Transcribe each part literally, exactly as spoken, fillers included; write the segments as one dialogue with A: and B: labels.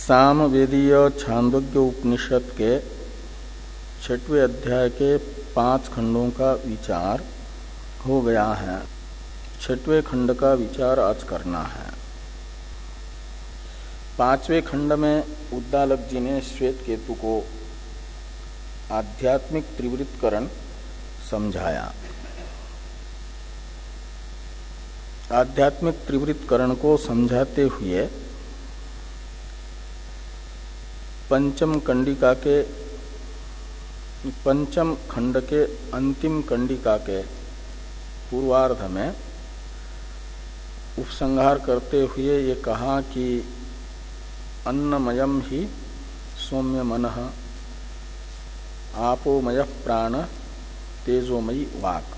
A: सामवेदीय छांदोग्य उपनिषद के छठवें अध्याय के पांच खंडों का विचार हो गया है। छठवें खंड का विचार आज करना है। पांचवें खंड में उद्दालक जी ने श्वेत केतु को आध्यात्मिक त्रिवृत्तकरण समझाया। आध्यात्मिक त्रिवृत्तकरण को समझाते हुए पंचम कंडिका के पंचम खंड के अंतिम कंडिका के पूर्वार्ध में उपसंहार करते हुए ये कहा कि अन्नमयम ही सौम्य मनः आपोमय प्राण तेजोमयी वाक।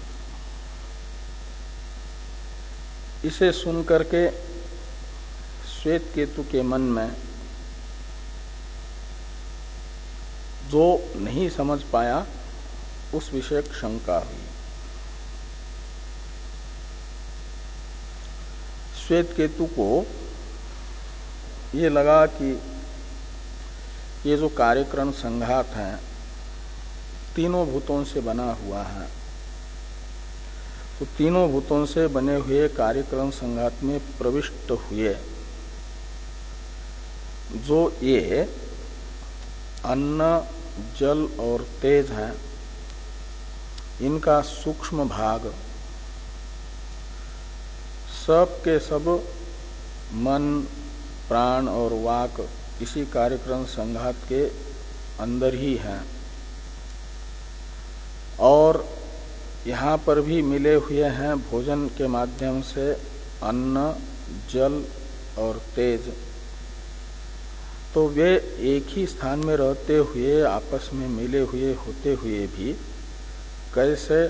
A: इसे सुनकर के श्वेत केतु के मन में जो नहीं समझ पाया उस विषय शंका हुई। श्वेत केतु को ये लगा कि ये जो कार्यक्रम संघात है तीनों भूतों से बना हुआ है, तो तीनों भूतों से बने हुए कार्यक्रम संघात में प्रविष्ट हुए जो ये अन्न जल और तेज है, इनका सूक्ष्म भाग सब के सब मन प्राण और वाक इसी कार्यक्रम संघात के अंदर ही है। और यहाँ पर भी मिले हुए हैं भोजन के माध्यम से अन्न जल और तेज, तो वे एक ही स्थान में रहते हुए आपस में मिले हुए होते हुए भी कैसे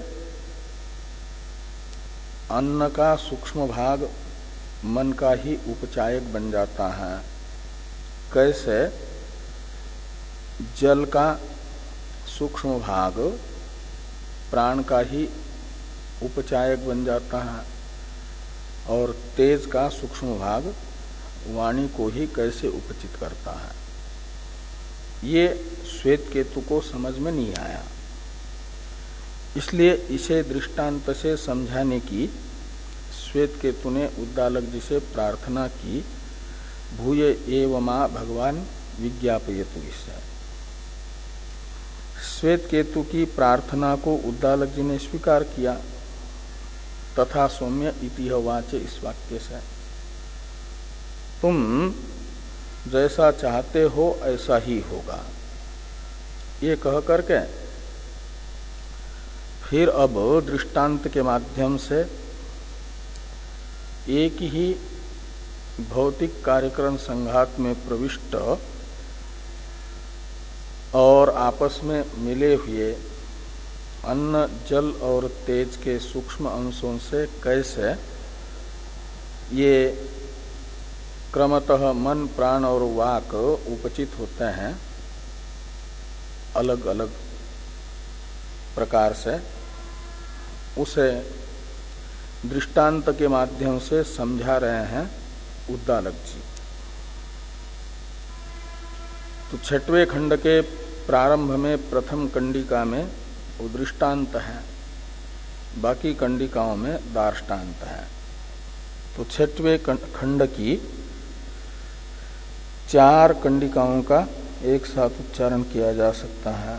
A: अन्न का सूक्ष्म भाग मन का ही उपचायक बन जाता है, कैसे जल का सूक्ष्म भाग प्राण का ही उपचायक बन जाता है और तेज का सूक्ष्म भाग वाणी को ही कैसे उपचित करता है, ये श्वेत केतु को समझ में नहीं आया। इसलिए इसे दृष्टांत से समझाने की श्वेत केतु ने उद्दालक जी से प्रार्थना की, भूय एव मा भगवान विज्ञापयतु। इससे श्वेत केतु की प्रार्थना को उद्दालक जी ने स्वीकार किया। तथा सौम्य इति वाच, इस वाक्य से तुम जैसा चाहते हो ऐसा ही होगा, ये कह करके फिर अब दृष्टांत के माध्यम से एक ही भौतिक कार्यक्रम संघात में प्रविष्ट और आपस में मिले हुए अन्न जल और तेज के सूक्ष्म अंशों से कैसे ये क्रमतः मन प्राण और वाक उपचित होते हैं अलग अलग प्रकार से, उसे दृष्टांत के माध्यम से समझा रहे हैं उद्दालक जी। तो छठवें खंड के प्रारंभ में प्रथम कंडिका में वो दृष्टांत है, बाकी कंडिकाओं में दार्ष्टान्त है। तो छठवें खंड की चार कंडिकाओं का एक साथ उच्चारण किया जा सकता है।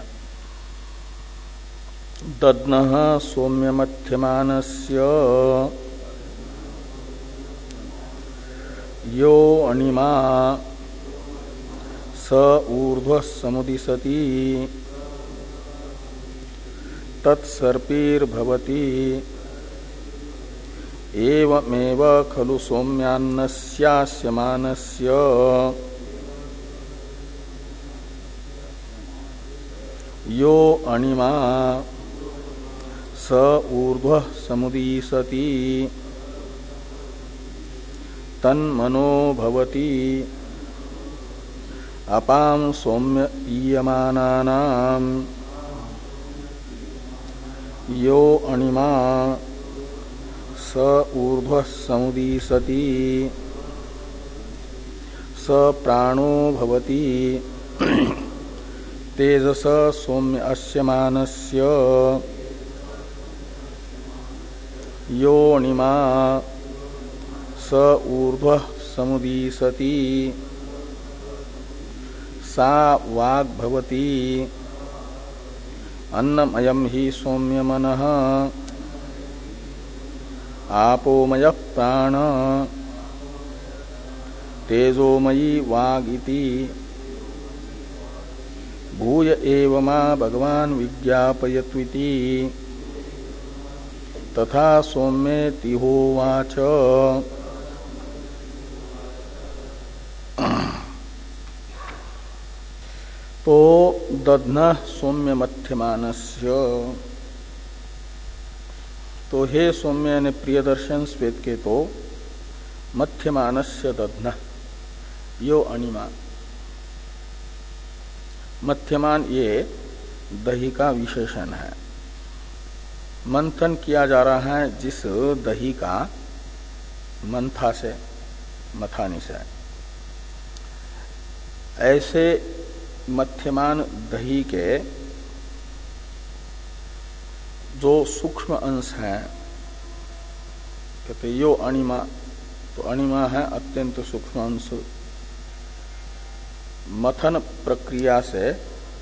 A: दद्नः सौम्य मध्यमानस्य यो अणिमा स ऊर्ध्वः समुदिशति तत्सर्पीर्भवति एवमेव खलु सौम्यान्नस्यास्यमानस्य यो अणिमा स ऊर्ध्वः समुदीसति तन्मनो भवति अपां सौम्य ईयमानानां यो अणिमा स ऊर्ध्वः समुदीसति स प्राणो भवति तेजस सौम्य अस्यमानस्य योनिमा स ऊर्ध्वः समुदीसति सा वाग् भवति अन्नमयम् हि सौम्यमनः आपोमयः प्राण तेजोमयी वागिति भूय एव मा भगवान् विज्ञापयत्विति तथा सौम्येति होवाच। तो दध्न सौम्य मध्यमानस्य, तो हे सौम्य ने प्रियदर्शन श्वेत के तो मध्यमानस्य दध्न यो अणिमा, मध्यमान ये दही का विशेषण है। मंथन किया जा रहा है जिस दही का मंथा से मथानी से, ऐसे मध्यमान दही के जो सूक्ष्म अंश हैं, कहते यो अणिमा, तो अणिमा है अत्यंत सूक्ष्म अंश। मथन प्रक्रिया से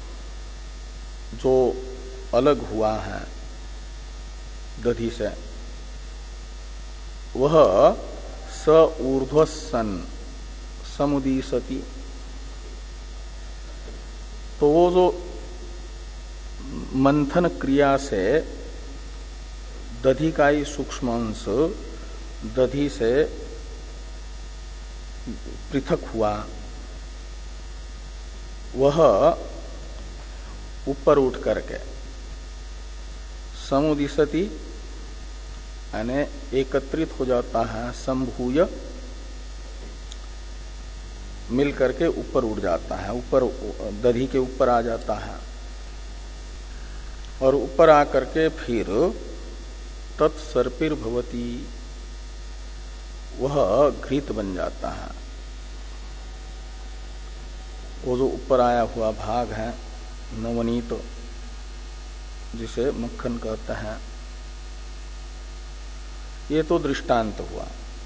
A: जो अलग हुआ है दधी से, वह स ऊर्ध्वसन समुदीसति, तो वो जो मंथन क्रिया से दधी का ही सूक्ष्म अंश दधी से पृथक हुआ, वह ऊपर उठ करके समुदिशति यानी एकत्रित हो जाता है, संभूय मिल करके ऊपर उड़ जाता है, ऊपर दधी के ऊपर आ जाता है, और ऊपर आकर के फिर तत्सर्पिर भवती, वह घृत बन जाता है। वो जो ऊपर आया हुआ भाग है नवनीत, जिसे मक्खन कहते हैं, ये तो दृष्टांत हुआ।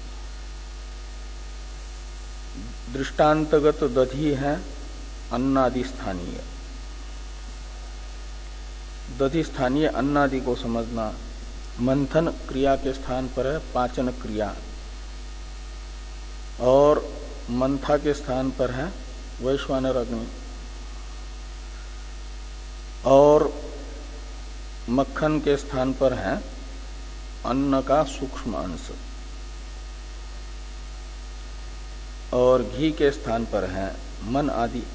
A: दृष्टांतगत दधी है अन्नादि स्थानीय, दधी स्थानीय अन्नादि को समझना। मंथन क्रिया के स्थान पर है पाचन क्रिया, और मंथा के स्थान पर है वैश्वानर अग्नि, और मक्खन के स्थान पर है अन्न का सूक्ष्म अंश, और घी के स्थान पर है मन आदि।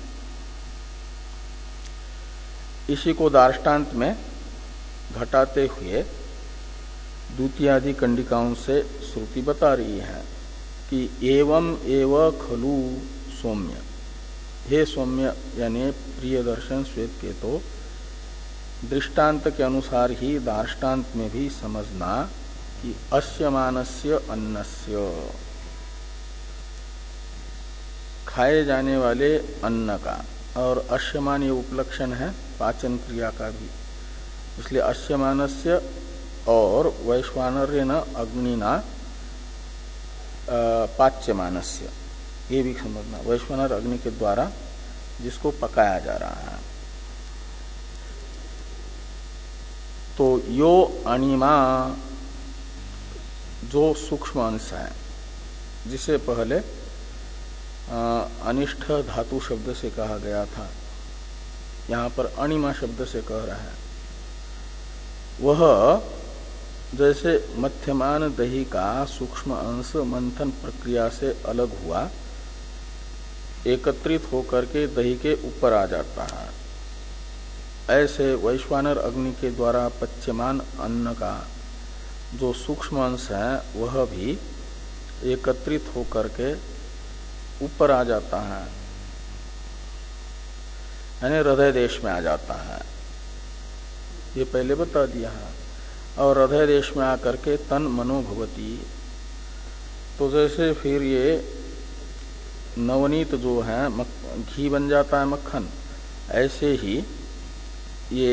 A: इसी को दार्ष्टान्त में घटाते हुए द्वितीयादि कंडिकाओं से श्रुति बता रही है कि एवं एव खलु सौम्य, हे सौम्य यानी प्रिय दर्शन श्वेत के तो दृष्टांत के अनुसार ही दार्ष्टान्त में भी समझना कि अस्यमानस्य अन्नस्य, खाए जाने वाले अन्न का, और अश्यमान ये उपलक्षण है पाचन क्रिया का भी, इसलिए अश्यमानस्य और वैश्वानर्येन अग्निना पाच्यमानस्य, ये भी समझना, वैश्वानर अग्नि के द्वारा जिसको पकाया जा रहा है। तो यो अणिमा जो सूक्ष्म अंश है, जिसे पहले अनिष्ठ धातु शब्द से कहा गया था, यहाँ पर अणिमा शब्द से कह रहा है, वह जैसे मध्यमान दही का सूक्ष्म अंश मंथन प्रक्रिया से अलग हुआ, एकत्रित होकर के दही के ऊपर आ जाता है, ऐसे वैश्वानर अग्नि के द्वारा पच्यमान अन्न का जो सूक्ष्म अंश है वह भी एकत्रित होकर के ऊपर आ जाता है, यानी हृदय देश में आ जाता है, ये पहले बता दिया है। और हृदय देश में आकर के तन मनो भवती, तो जैसे फिर ये नवनीत जो है घी बन जाता है मक्खन, ऐसे ही ये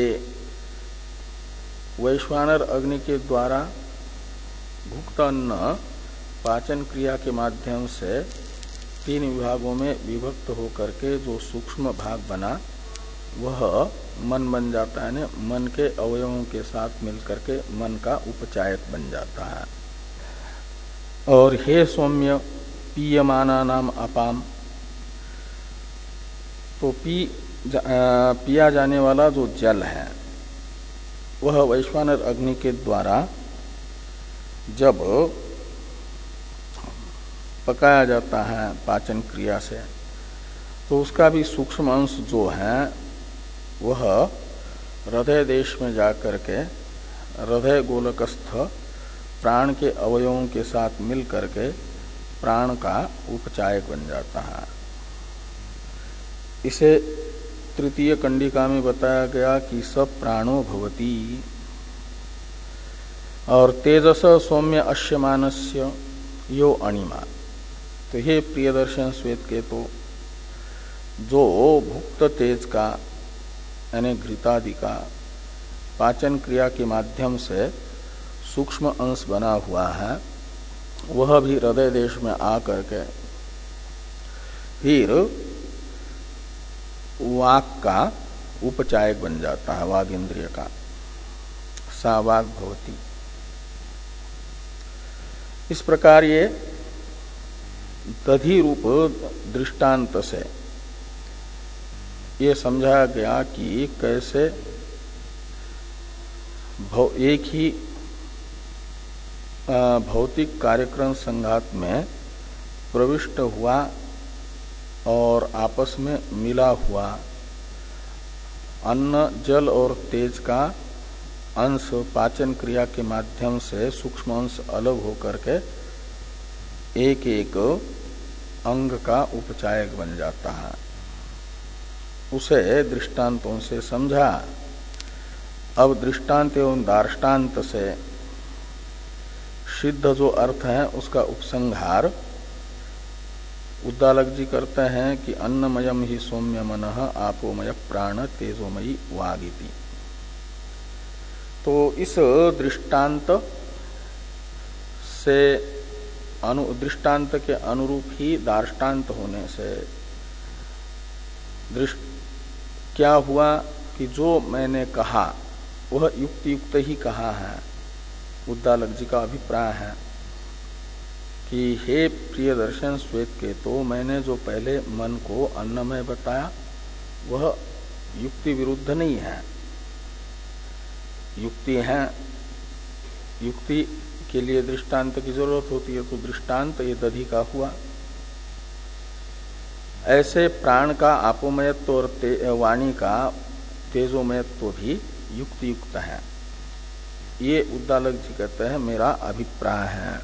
A: वैश्वानर अग्नि के द्वारा भुक्त अन्न पाचन क्रिया के माध्यम से तीन विभागों में विभक्त होकर के जो सूक्ष्म भाग बना वह मन बन जाता है, ना मन के अवयवों के साथ मिलकर के मन का उपचायक बन जाता है। और हे सौम्य पीयमाना नाम अपाम, तो पी जा, पिया जाने वाला जो जल है वह वैश्वानर अग्नि के द्वारा जब पकाया जाता है पाचन क्रिया से, तो उसका भी सूक्ष्म अंश जो है वह हृदय देश में जाकर के हृदय गोलकस्थ प्राण के अवयवों के साथ मिल करके प्राण का उपचायक बन जाता है। इसे तृतीय कंडिका में बताया गया कि सब प्राणो भवति। और तेजस सौम्य अश्यमानस्य यो अणिमा, तो हे प्रियदर्शन श्वेत के तो जो भुक्त तेज का यानी घृतादि का पाचन क्रिया के माध्यम से सूक्ष्म अंश बना हुआ है, वह भी हृदय देश में आकर के फिर वाक का उपचायक बन जाता है, वाग इंद्रिय का, सा वाग भवति। इस प्रकार ये दधि रूप दृष्टांत से ये समझाया गया कि कैसे एक ही भौतिक कार्यक्रम संघात में प्रविष्ट हुआ और आपस में मिला हुआ अन्न जल और तेज का अंश पाचन क्रिया के माध्यम से सूक्ष्म अंश अलग होकर के एक एक अंग का उपचायक बन जाता है। उसे दृष्टांतों से समझा। अब दृष्टांत एवं दार्ष्टान्त से सिद्ध जो अर्थ है उसका उपसंहार उद्दालक जी करते हैं कि अन्नमयम ही सौम्य मनः आपोमय प्राण तेजोमयी वागिति। तो इस दृष्टांत से अनु दृष्टांत के अनुरूप ही दार्ष्टान्त होने से दृष्ट क्या हुआ कि जो मैंने कहा वह युक्त युक्त ही कहा है। उद्दालक जी का अभिप्राय है कि हे प्रिय दर्शन श्वेत के तो मैंने जो पहले मन को अन्नमय बताया वह युक्ति विरुद्ध नहीं है। युक्ति है, युक्ति के लिए दृष्टांत की जरूरत होती है, तो दृष्टांत ये दधि का हुआ। ऐसे प्राण का आपोमयत्व और वाणी का तेजोमयत्व भी युक्ति युक्त है। ये उद्दालक जी कहते हैं मेरा अभिप्राय है।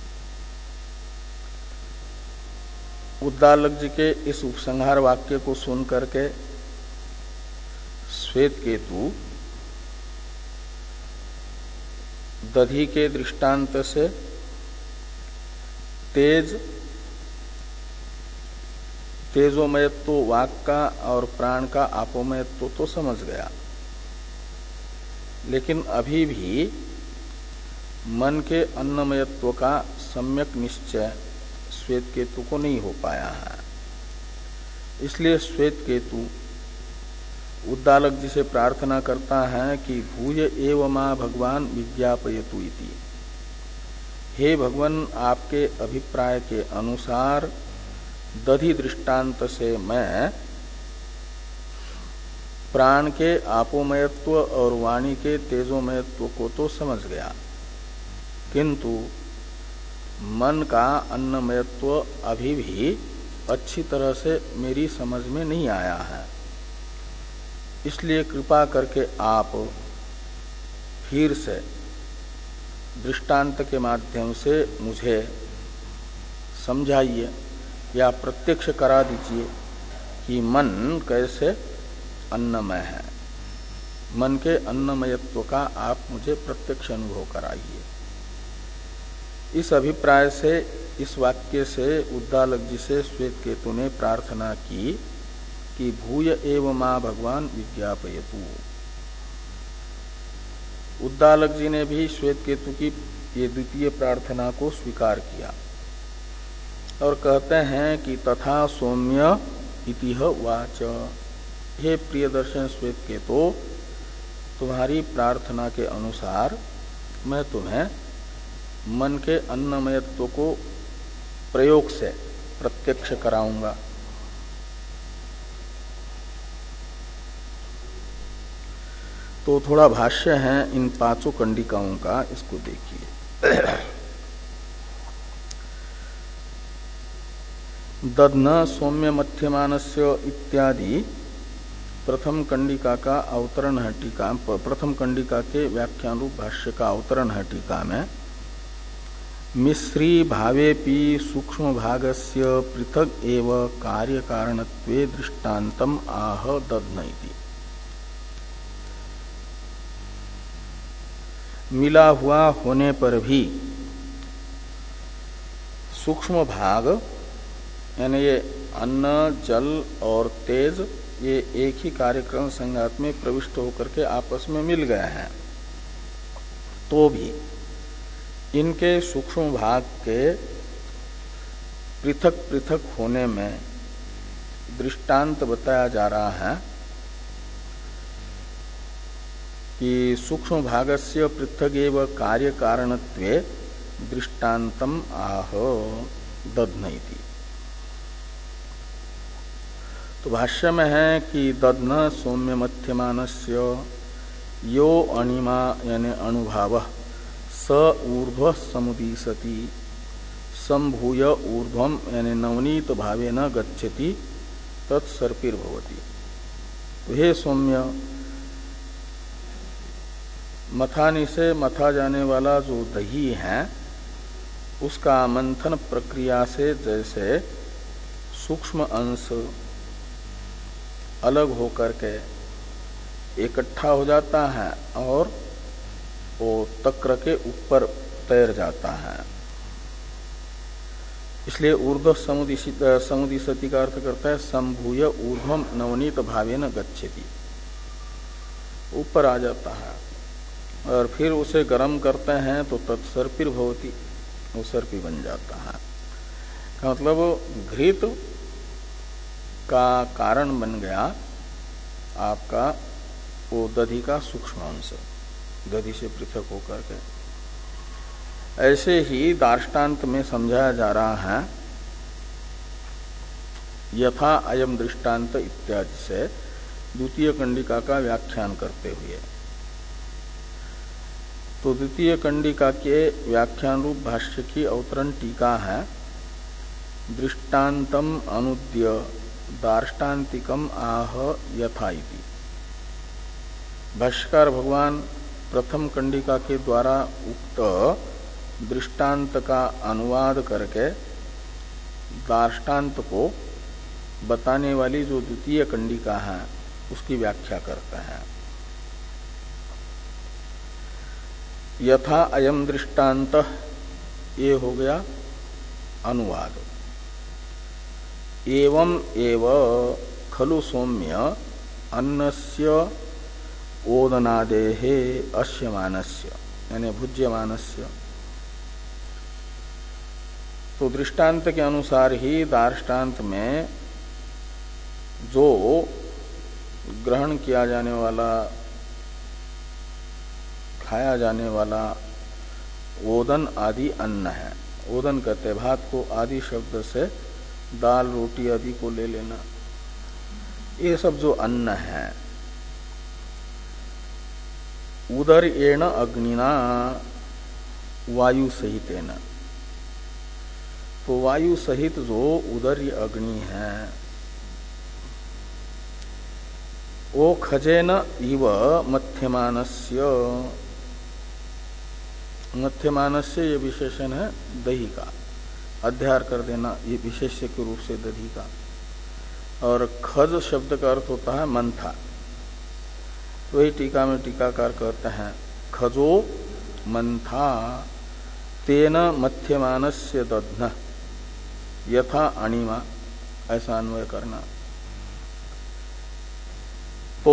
A: उद्दालक जी के इस उपसंहार वाक्य को सुन करके श्वेत केतु दधि के दृष्टांत से तेज तेजोमयत्व वाक का और प्राण का आपोमयत्व तो समझ गया, लेकिन अभी भी मन के अन्नमयत्व का सम्यक निश्चय श्वेत केतु को नहीं हो पाया है। इसलिए श्वेत केतु उद्दालक जी से प्रार्थना करता है कि भूय एव मा भगवान विज्ञापयतु इति। हे भगवान, आपके अभिप्राय के अनुसार दधि दृष्टांत से मैं प्राण के आपोमयत्व और वाणी के तेजोमयत्व को तो समझ गया, किंतु मन का अन्नमयत्व अभी भी अच्छी तरह से मेरी समझ में नहीं आया है। इसलिए कृपा करके आप फिर से दृष्टांत के माध्यम से मुझे समझाइए या प्रत्यक्ष करा दीजिए कि मन कैसे अन्नमय है। मन के अन्नमयत्व का आप मुझे प्रत्यक्ष अनुभव कराइए। इस अभिप्राय से, इस वाक्य से उद्दालक जी से श्वेत केतु ने प्रार्थना की कि भूय एव मां भगवान विज्ञापयतु। उद्दालक जी ने भी श्वेत केतु की ये द्वितीय प्रार्थना को स्वीकार किया और कहते हैं कि तथा सौम्य इतिह वाच, हे प्रियदर्शन श्वेत केतु, तुम्हारी प्रार्थना के अनुसार मैं तुम्हें मन के अन्नमयत्व को प्रयोग से प्रत्यक्ष कराऊंगा। तो थोड़ा भाष्य है इन पांचों कंडिकाओं का, इसको देखिए। दध्न सौम्य मध्यमानस्य इत्यादि प्रथम कंडिका का अवतरण है टीका, प्रथम कंडिका के व्याख्यान रूप भाष्य का अवतरण है टीका में, मिश्री भावेपि सूक्ष्म भागस्य पृथक एव कार्य कारणत्वे दृष्टान्तम आह दध्न इति। मिला हुआ होने पर भी सूक्ष्म भाग यानी ये अन्न, जल और तेज, ये एक ही कार्यक्रम संघात में प्रविष्ट होकर के आपस में मिल गए हैं, तो भी इनके सूक्ष्म भाग के पृथक पृथक होने में दृष्टांत बताया जा रहा है कि सूक्ष्म भागस्य पृथक एव कार्य कारणत्वे दृष्टान्तम आह दध्न इति। तो भाष्य में है कि दध्न सौम्य मध्यमानस्य यो अणिमा यानी अणुभाव स ऊर्ध्व समुदीसति संभूय ऊर्ध्वम यानी नवनीत भावे न गच्छति तत्सर्पिर्भवति। तो हे सौम्य, मथानी से मथा जाने वाला जो दही है उसका मंथन प्रक्रिया से जैसे सूक्ष्म अंश अलग होकर के इकट्ठा हो जाता है और वो तक्र के ऊपर तैर जाता है, इसलिए ऊर्ध्व समुदिशति का अर्थ करता है संभूय ऊर्ध्वम नवनीत भावेन गच्छति, ऊपर आ जाता है और फिर उसे गर्म करते हैं तो तत्सर्पिर भवति, वो सर्पी बन जाता है। का मतलब घृत का कारण बन गया आपका वो दधि का सूक्ष्म अंश, दधि से पृथक होकर के। ऐसे ही दार्ष्टान्त में समझाया जा रहा है यथा अयम दृष्टांत इत्यादि से द्वितीय कंडिका का व्याख्यान करते हुए। तो द्वितीय कंडिका के व्याख्यान रूप भाष्य की अवतरण टीका है, दृष्टान्तम अनुद्य दार्ष्टान्तिकम आह यथा इति। भाष्यकार भगवान प्रथम कंडिका के द्वारा उक्त दृष्टांत का अनुवाद करके दार्ष्टान्त को बताने वाली जो द्वितीय कंडिका है उसकी व्याख्या करते हैं। यथा अयम दृष्टांत, ये हो गया अनुवाद। एवं एव खलु सौम्य अन्नस्य ओदनादेहे अश्यमानस्य यानी भुज्यमानस्य। तो दृष्टांत के अनुसार ही दार्ष्टान्त में जो ग्रहण किया जाने वाला, खाया जाने वाला ओदन आदि अन्न है। ओदन कहते भात को आदि शब्द से दाल रोटी आदि को ले लेना। ये सब जो अन्न है उदर एण अग्निना वायु सहितेन, तो वायु सहित जो उदर्य अग्नि है वो खजेन इव मध्यमानस्य, मध्यमानस्य ये विशेषण है दही का, अध्यार कर देना ये विशेष्य के रूप से दही का। और खज शब्द का अर्थ होता है मंथा। वही टीका में टीकाकार कहते हैं खजो मंथा, तेन मध्यमानस्य दध्न यथा अणिमा, ऐसा अन्वय करना। तो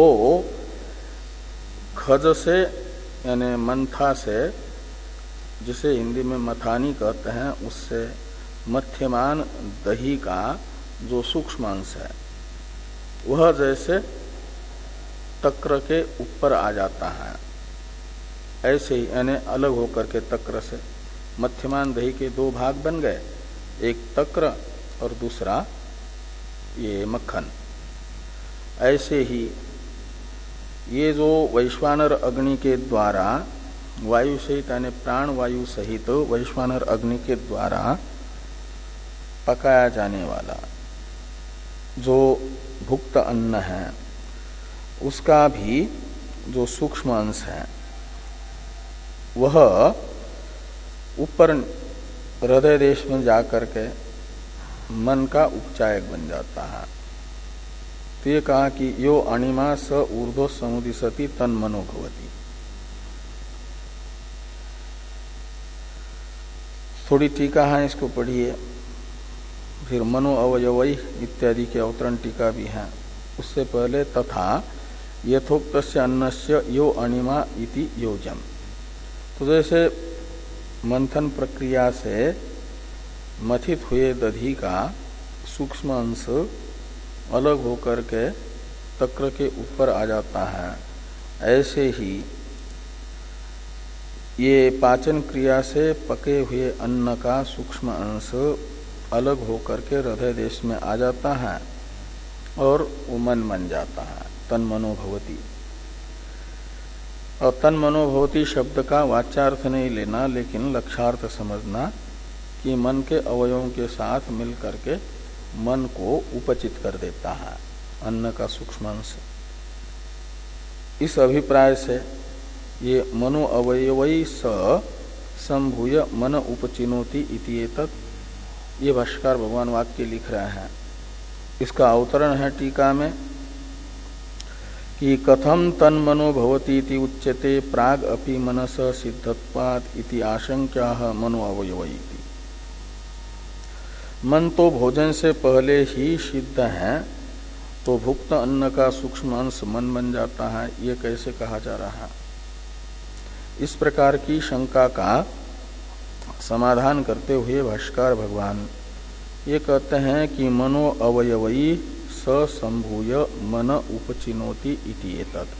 A: खज से यानी मंथा से, जिसे हिंदी में मथानी कहते हैं, उससे मध्यमान दही का जो सूक्ष्म अंश है वह जैसे तक्र के ऊपर आ जाता है, ऐसे ही यानी अलग होकर के तक्र से मध्यमान दही के दो भाग बन गए, एक तक्र और दूसरा ये मक्खन। ऐसे ही ये जो वैश्वानर अग्नि के द्वारा वायु सहित यानी प्राण वायु सहित वैश्वानर अग्नि के द्वारा पकाया जाने वाला जो भुक्त अन्न है, उसका भी जो सूक्ष्म अंश है वह ऊपर हृदय देश में जाकर के मन का उपचायक बन जाता है। तो ये कहा कि यो अणिमा स ऊर्ध्व समुदिशति तन मनो भवति। थोड़ी टीका है, इसको पढ़िए। फिर मनो अवयवई इत्यादि के अवतरण टीका भी है। उससे पहले तथा यथोक्तस्य अन्नस्य यो अणिमा इति योजम। तो जैसे मंथन प्रक्रिया से मथित हुए दधी का सूक्ष्म अंश अलग होकर के तक्र के ऊपर आ जाता है, ऐसे ही ये पाचन क्रिया से पके हुए अन्न का सूक्ष्म अंश अलग होकर के हृदय देश में आ जाता है और वो मन बन जाता है, तन मनो भवति। और तन मनो भवति शब्द का वाच्यार्थ नहीं लेना, लेकिन लक्षार्थ समझना कि मन के अवयवों के साथ मिल करके मन को उपचित कर देता है अन्न का सूक्ष्म अंश। इस अभिप्राय से ये मनो अवयवई स संभूय मन उपचिनोति इति एतत्, ये भाष्यकार भगवान वाक्य लिख रहे हैं। इसका अवतरण है टीका में कि कथम तन मनो भवति इति उच्यते प्राग अपि मनस सिद्धत्वात् इति आशंक्याः मनो अवयवई। मन तो भोजन से पहले ही सिद्ध है, तो भुक्त अन्न का सूक्ष्म अंश मन बन जाता है, ये कैसे कहा जा रहा है? इस प्रकार की शंका का समाधान करते हुए भाष्यकार भगवान ये कहते हैं कि मनो अवयवई स संभूय मन उपचिनोति इति एतत्।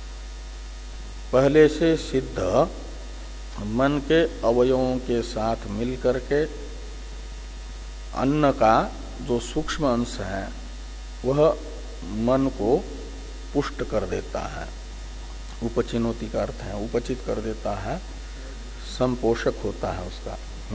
A: पहले से सिद्ध मन के अवयवों के साथ मिल करके अन्न का जो सूक्ष्म अंश है वह मन को पुष्ट कर देता है। उपचिनोति का अर्थ है उपचित कर देता है, संपोषक होता है उसका।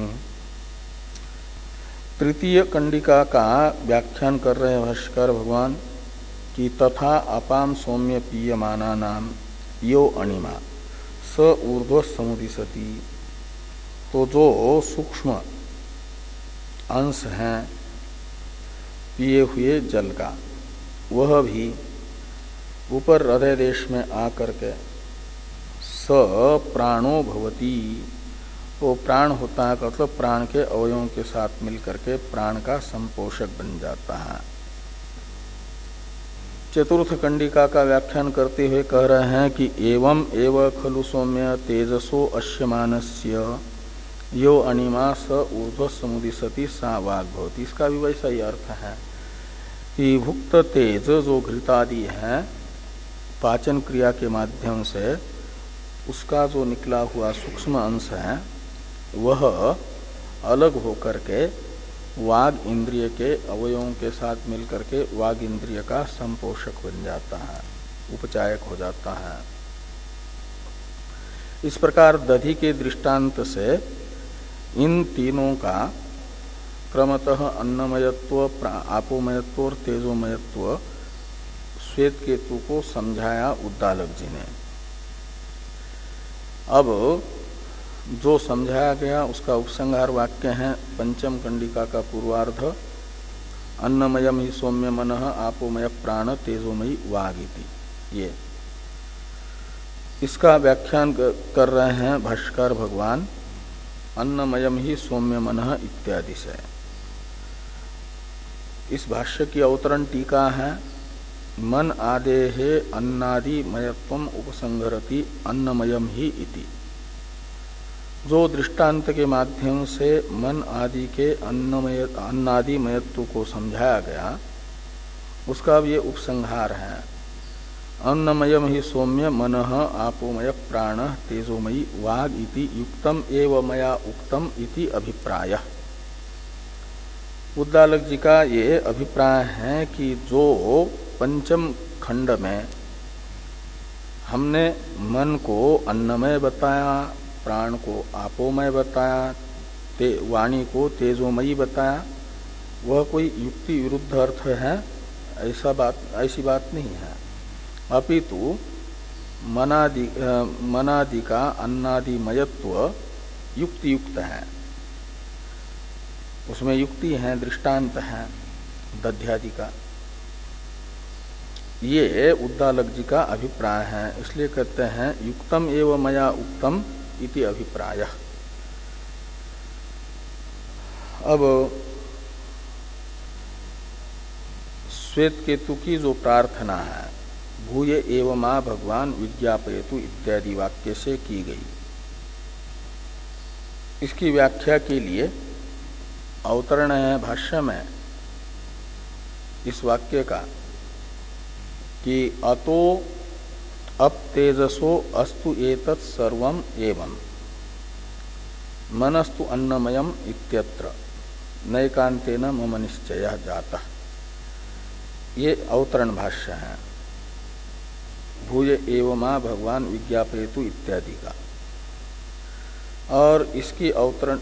A: तृतीय कंडिका का व्याख्यान कर रहे हैं भाष्यकार भगवान कि तथा अपाम सौम्य पीयमाना नाम यो अणिमा स ऊर्ध्व समुदिशति। तो जो सूक्ष्म अंश है पिए हुए जल का, वह भी ऊपर हृदय देश में आकर के स प्राणो भवति, वो प्राण होता है, मतलब प्राण के अवयवों के साथ मिलकर के प्राण का संपोषक बन जाता है। चतुर्थ कंडिका का व्याख्यान करते हुए कह रहे हैं कि एवं एव खलु सौम्य तेजसो अश्यमानस्य यो अणिमा स ऊर्ध्व समुदिशति सा वाग भवति। इसका भी वैसा ही अर्थ है कि भुक्त तेज जो घृतादि है पाचन क्रिया के माध्यम से उसका जो निकला हुआ सूक्ष्म अंश है वह अलग होकर के वाग इंद्रिय के अवयवों के साथ मिलकर के वाग इंद्रिय का संपोषक बन जाता है, उपचायक हो जाता है। इस प्रकार दधि के दृष्टांत से इन तीनों का क्रमतः अन्नमयत्व, आपोमयत्व और तेजोमयत्व श्वेत केतु को समझाया उद्दालक जी ने। अब जो समझाया गया उसका उपसंहार वाक्य है पंचम कंडिका का पूर्वार्ध, अन्नमयम ही सौम्य मनः आपोमय प्राण तेजोमयी वागिति। ये इसका व्याख्यान कर रहे हैं भाष्यकार भगवान अन्नमयम ही सौम्य मनः इत्यादि से। इस भाष्य की अवतरण टीका है मन आदेहे अन्नादि मयत्वम उपसंहरति अन्नमयम ही इति। जो दृष्टांत के माध्यम से मन आदि के अन्नमय अन्नादि मयत्व को समझाया गया उसका अब ये उपसंहार है। अन्नमयम ही सौम्य मनः आपोमय प्राण तेजोमयी वाग इति युक्तम एव मया उक्तम इति अभिप्राय। उद्दालक जी का ये अभिप्राय है कि जो पंचम खंड में हमने मन को अन्नमय बताया, प्राण को आपोमय बताया, ते वाणी को तेजोमयी बताया, वह कोई युक्ति विरुद्ध अर्थ है ऐसा बात ऐसी बात नहीं है। अपितु मनादि मनादि का अन्नादिमयत्व युक्ति युक्त है, उसमें युक्ति है, दृष्टांत है दध्यादि का। ये उद्दालक जी का अभिप्राय है, इसलिए कहते हैं युक्तम एव मया उक्तम इति अभिप्राय। अब श्वेत केतु की जो प्रार्थना है भूय एव मा भगवान विज्ञापयतु इत्यादि वाक्य से की गई, इसकी व्याख्या के लिए अवतरण है भाष्य में इस वाक्य का कि अतो अप तेजसो अस्तु एतत् सर्वम एवं मनस्तु अन्नमयम इत्यत्र नैकांतेन मम निश्चयः जातः। ये अवतरण भाष्य है भूय एव मा भगवान विज्ञापयतु इत्यादि का। और इसकी अवतरण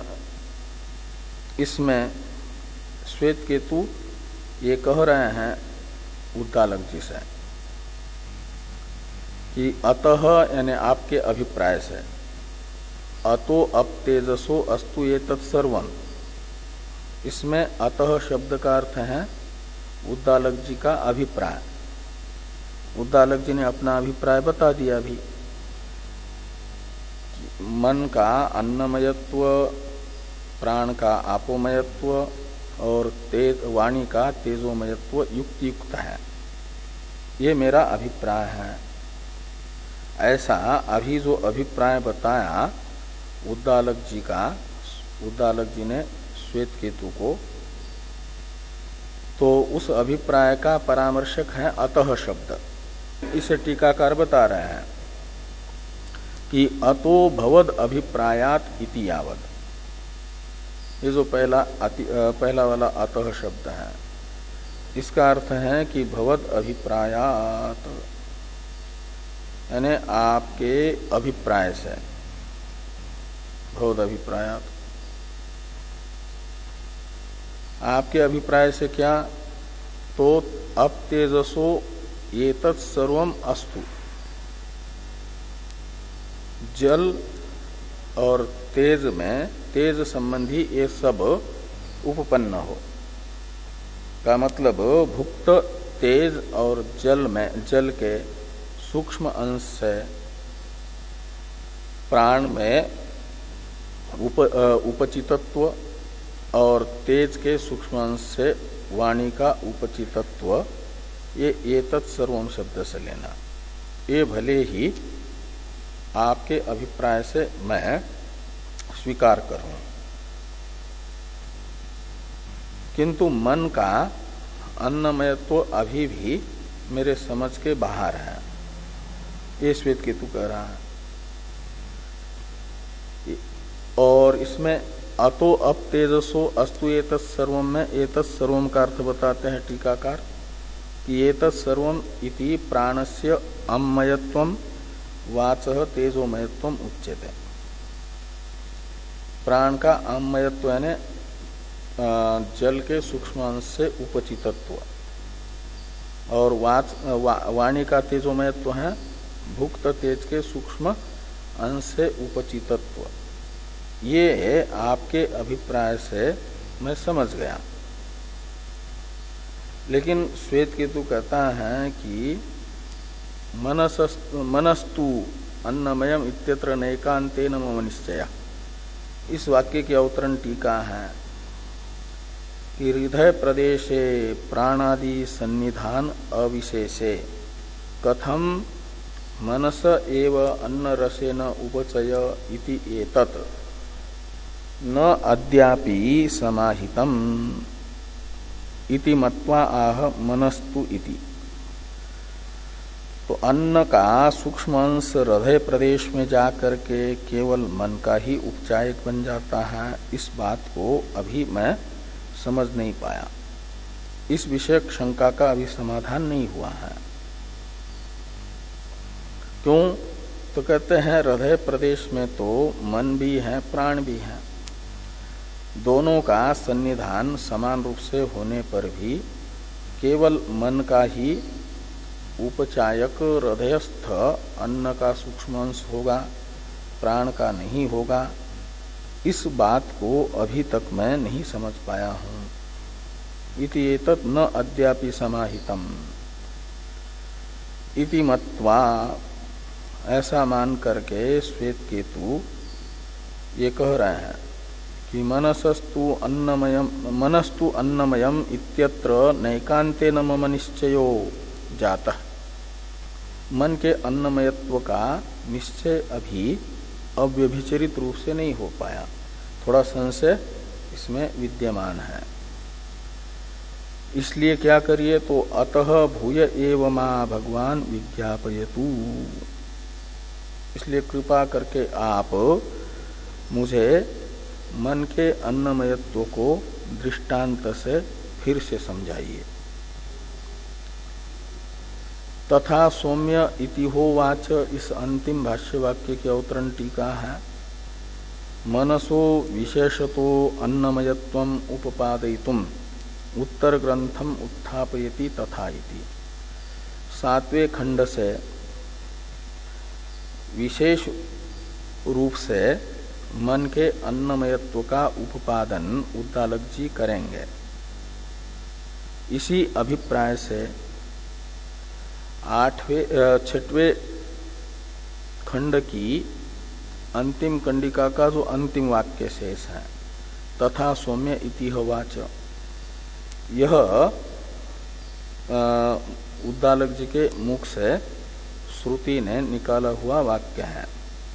A: इसमें श्वेत केतु ये कह रहे हैं उद्दालक जी से कि अतः यानी आपके अभिप्राय से अतो अप तेजसो अस्तु ये तत्सर्वम, इसमें अतः शब्द का अर्थ है उद्दालक जी का अभिप्राय। उद्दालक जी ने अपना अभिप्राय बता दिया भी, मन का अन्नमयत्व, प्राण का आपोमयत्व और तेज वाणी का तेजोमयत्व युक्त युक्त है, ये मेरा अभिप्राय है। ऐसा अभी जो अभिप्राय बताया उद्दालक जी का, उद्दालक जी ने श्वेत केतु को, तो उस अभिप्राय का परामर्शक है अतः शब्द। इसे टीकाकार बता रहे हैं कि अतो भवद अभिप्रायात इति यावद, ये जो पहला अति, पहला वाला अतः शब्द है इसका अर्थ है कि भवद अभिप्रायात यानी आपके अभिप्राय से, भवद अभिप्रायात आपके अभिप्राय से क्या, तो अब तेजसो एतत् सर्वम अस्तु, जल और तेज में तेज संबंधी ये सब उपपन्न हो, का मतलब भुक्त तेज और जल में जल के सूक्ष्म अंश से प्राण में उप, उपचितत्व और तेज के सूक्ष्म अंश से वाणी का उपचितत्व, ये एतत् सर्वम शब्द से लेना, ये भले ही आपके अभिप्राय से मैं स्वीकार करूं, किंतु मन का अन्नमयत्व अभी भी मेरे समझ के बाहर है, ये श्वेत केतु कह रहा है। और इसमें अतो अप तेजसो अस्तु एतत् सर्वम में एतत् सर्वम का अर्थ बताते हैं टीकाकार कि एतत् सर्वम इति प्राणस्य अमयत्वम वाचः तेजोमयत्वम उच्यते। प्राण का अमयत्व यानी जल के सूक्ष्म अंश से उपचितत्व, और वाच वा, वाणी का तेजोमयत्व है भुक्त तेज के सूक्ष्म अंश से उपचितत्व। ये आपके अभिप्राय से मैं समझ गया, लेकिन श्वेत केतु कहता है कि मनसस्तु मनस्तु अन्नमयम इत्यत्र नैकांतेन मम निश्चय, इस वाक्य की अवतरण टीका है कि हृदय प्रदेशे प्राणादि सन्निधान अविशेषे कथम मनस एव अन्न रसेन उपचय इति एतत् न अद्यापि समाहितम् इति मत्वा आह मनस्तु इति। तो अन्न का सूक्ष्म अंश हृदय प्रदेश में जाकर के केवल मन का ही उपचायक बन जाता है, इस बात को अभी मैं समझ नहीं पाया। इस विषय शंका का अभी समाधान नहीं हुआ है। क्यों? तो कहते हैं हृदय प्रदेश में तो मन भी है, प्राण भी है। दोनों का सन्निधान समान रूप से होने पर भी केवल मन का ही उपचायक हृदयस्थ अन्न का सूक्ष्म अंश होगा, प्राण का नहीं होगा। इस बात को अभी तक मैं नहीं समझ पाया हूं। इति एतत् न अद्यापि समाहितम् इति मत्वा, ऐसा मान करके श्वेत केतु ये कह रहे हैं कि मनसस्तु अन्नमयम मनस्तु अन्नमयम इत्यत्र नैकान्तेन मम निश्चयो जातः। मन के अन्नमयत्व का निश्चय अभी अव्यभिचरित रूप से नहीं हो पाया, थोड़ा संशय इसमें विद्यमान है। इसलिए क्या करिए? तो अतः भूय एव मा भगवान विज्ञापयतु, इसलिए कृपा करके आप मुझे मन के अन्नमयत्व को दृष्टांत से फिर से समझाइए। तथा सौम्य इति होवाच, इस अंतिम भाष्य वाक्य की अवतरण टीका है। मनसो विशेषतो अन्नमयत्वम उपपादयितुम उत्तर ग्रंथम उत्थापयति तथा इति। सातवें खंड से विशेष रूप से मन के अन्नमयत्व का उपादन उद्दालक जी करेंगे। इसी अभिप्राय से आठवें छठवें खंड की अंतिम कंडिका का जो अंतिम वाक्य शेष है, तथा सौम्य इति होवाच, यह उद्दालक जी के मुख से श्रुति ने निकाला हुआ वाक्य है।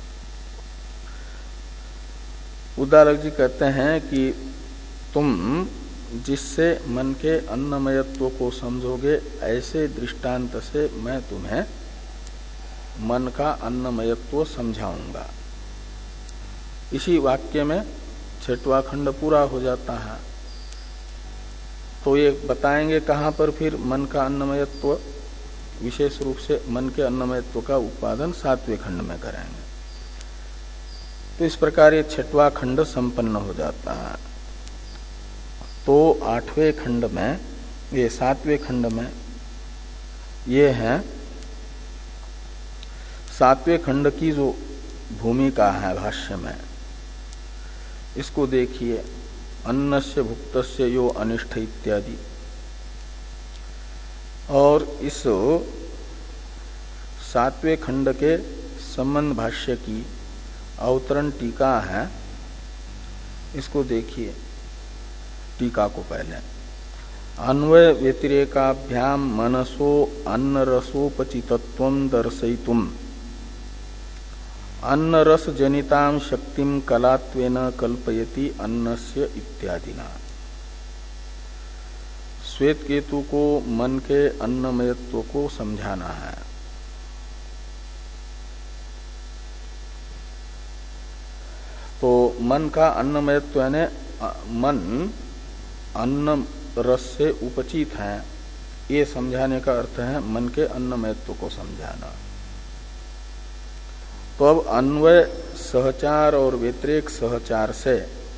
A: उद्दालक जी कहते हैं कि तुम जिससे मन के अन्नमयत्व को समझोगे, ऐसे दृष्टांत से मैं तुम्हें मन का अन्नमयत्व समझाऊंगा। इसी वाक्य में छठवां खंड पूरा हो जाता है। तो ये बताएंगे कहाँ पर फिर मन का अन्नमयत्व, विशेष रूप से मन के अन्नमयत्व का उत्पादन सातवें खंड में करेंगे। तो इस प्रकार ये छठवां खंड संपन्न हो जाता है। तो आठवें खंड में, ये सातवें खंड में ये है, सातवें खंड की जो भूमिका है भाष्य में, इसको देखिए। अन्नस्य भुक्तस्य यो अनिष्ठ इत्यादि। और इस सातवें खंड के संबंध भाष्य की अवतरण टीका है, इसको देखिए। टीका को पहले अन्वय व्यतिरेकाभ्याम मनसो अन्न रसोपचितत्वं दर्शयितुम अन्न रस जनितां शक्तिं कलात्वेन कल्पयति अन्नस्य इत्यादिना। श्वेत केतु को मन के अन्नमयत्व को समझाना है। तो मन का अन्नमयत्व यानी मन अन्न रस से उपचित है, ये समझाने का अर्थ है मन के अन्नमयत्व को समझाना। तो अब अन्वय सहचार और व्यतिरेक सहचार से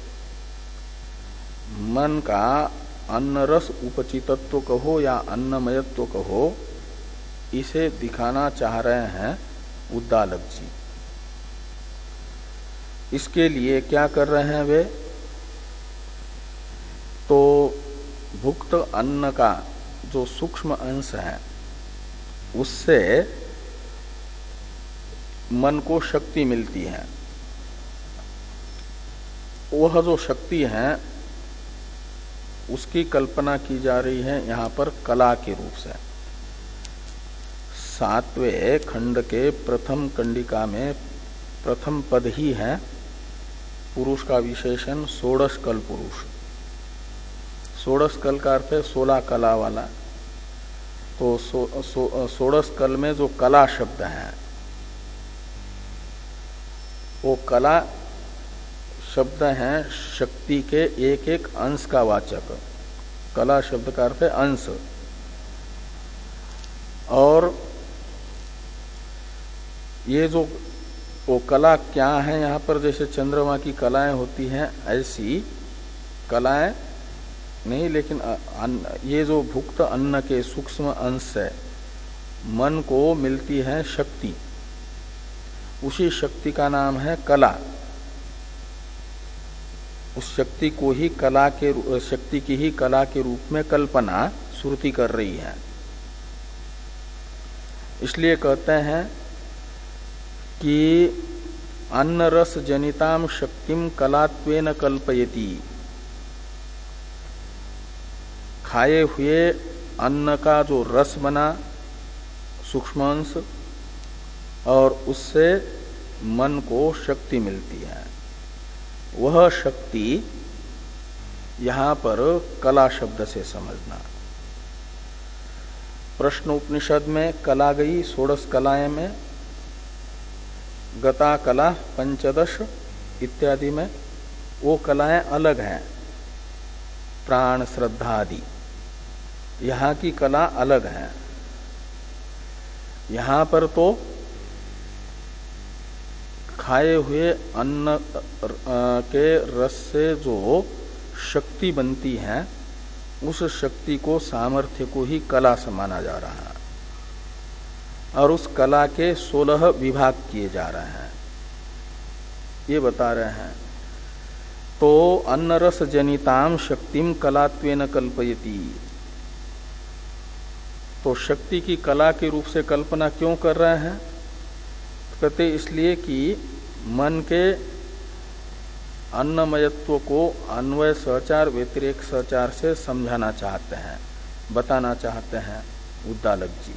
A: मन का अन्न रस उपचितत्व कहो या अन्नमयत्व कहो, इसे दिखाना चाह रहे हैं उद्दालक जी। इसके लिए क्या कर रहे हैं वे? तो भुक्त अन्न का जो सूक्ष्म अंश है, उससे मन को शक्ति मिलती है। वह जो शक्ति है उसकी कल्पना की जा रही है यहाँ पर कला के रूप से। सातवें खंड के प्रथम कंडिका में प्रथम पद ही है पुरुष का विशेषण षोडश कल पुरुष। षोडश कल का अर्थ है सोलह कला वाला। तो षोडश सो, सो, कल में जो कला शब्द है वो कला शब्द है शक्ति के एक एक अंश का वाचक। कला शब्द का अर्थ है अंश। और ये जो वो कला क्या है, यहाँ पर जैसे चंद्रमा की कलाएं होती हैं ऐसी कलाएं नहीं, लेकिन ये जो भुक्त अन्न के सूक्ष्म अंश से मन को मिलती है शक्ति, उसी शक्ति का नाम है कला। उस शक्ति को ही कला के शक्ति की ही कला के रूप में कल्पना श्रुति कर रही है। इसलिए कहते हैं कि अन्न रस जनिताम शक्तिम कलात्वेन कल्पयति। खाए हुए अन्न का जो रस बना सूक्ष्मांश और उससे मन को शक्ति मिलती है, वह शक्ति यहां पर कला शब्द से समझना। प्रश्न उपनिषद में कला गई षोडश कलाएं में, गता कला पंचदश इत्यादि में वो कलाएं अलग हैं, प्राण श्रद्धा आदि। यहाँ की कला अलग है। यहाँ पर तो खाए हुए अन्न के रस से जो शक्ति बनती है उस शक्ति को, सामर्थ्य को ही कला से माना जा रहा है और उस कला के सोलह विभाग किए जा रहे हैं, ये बता रहे हैं। तो अन्न रस जनिताम शक्तिम कलात्वेन कल्पयति। तो शक्ति की कला के रूप से कल्पना क्यों कर रहे हैं? तो कहते इसलिए कि मन के अन्नमयत्व को अन्वय सहचार व्यतिरेक सहचार से समझाना चाहते हैं, बताना चाहते हैं उद्दालक जी।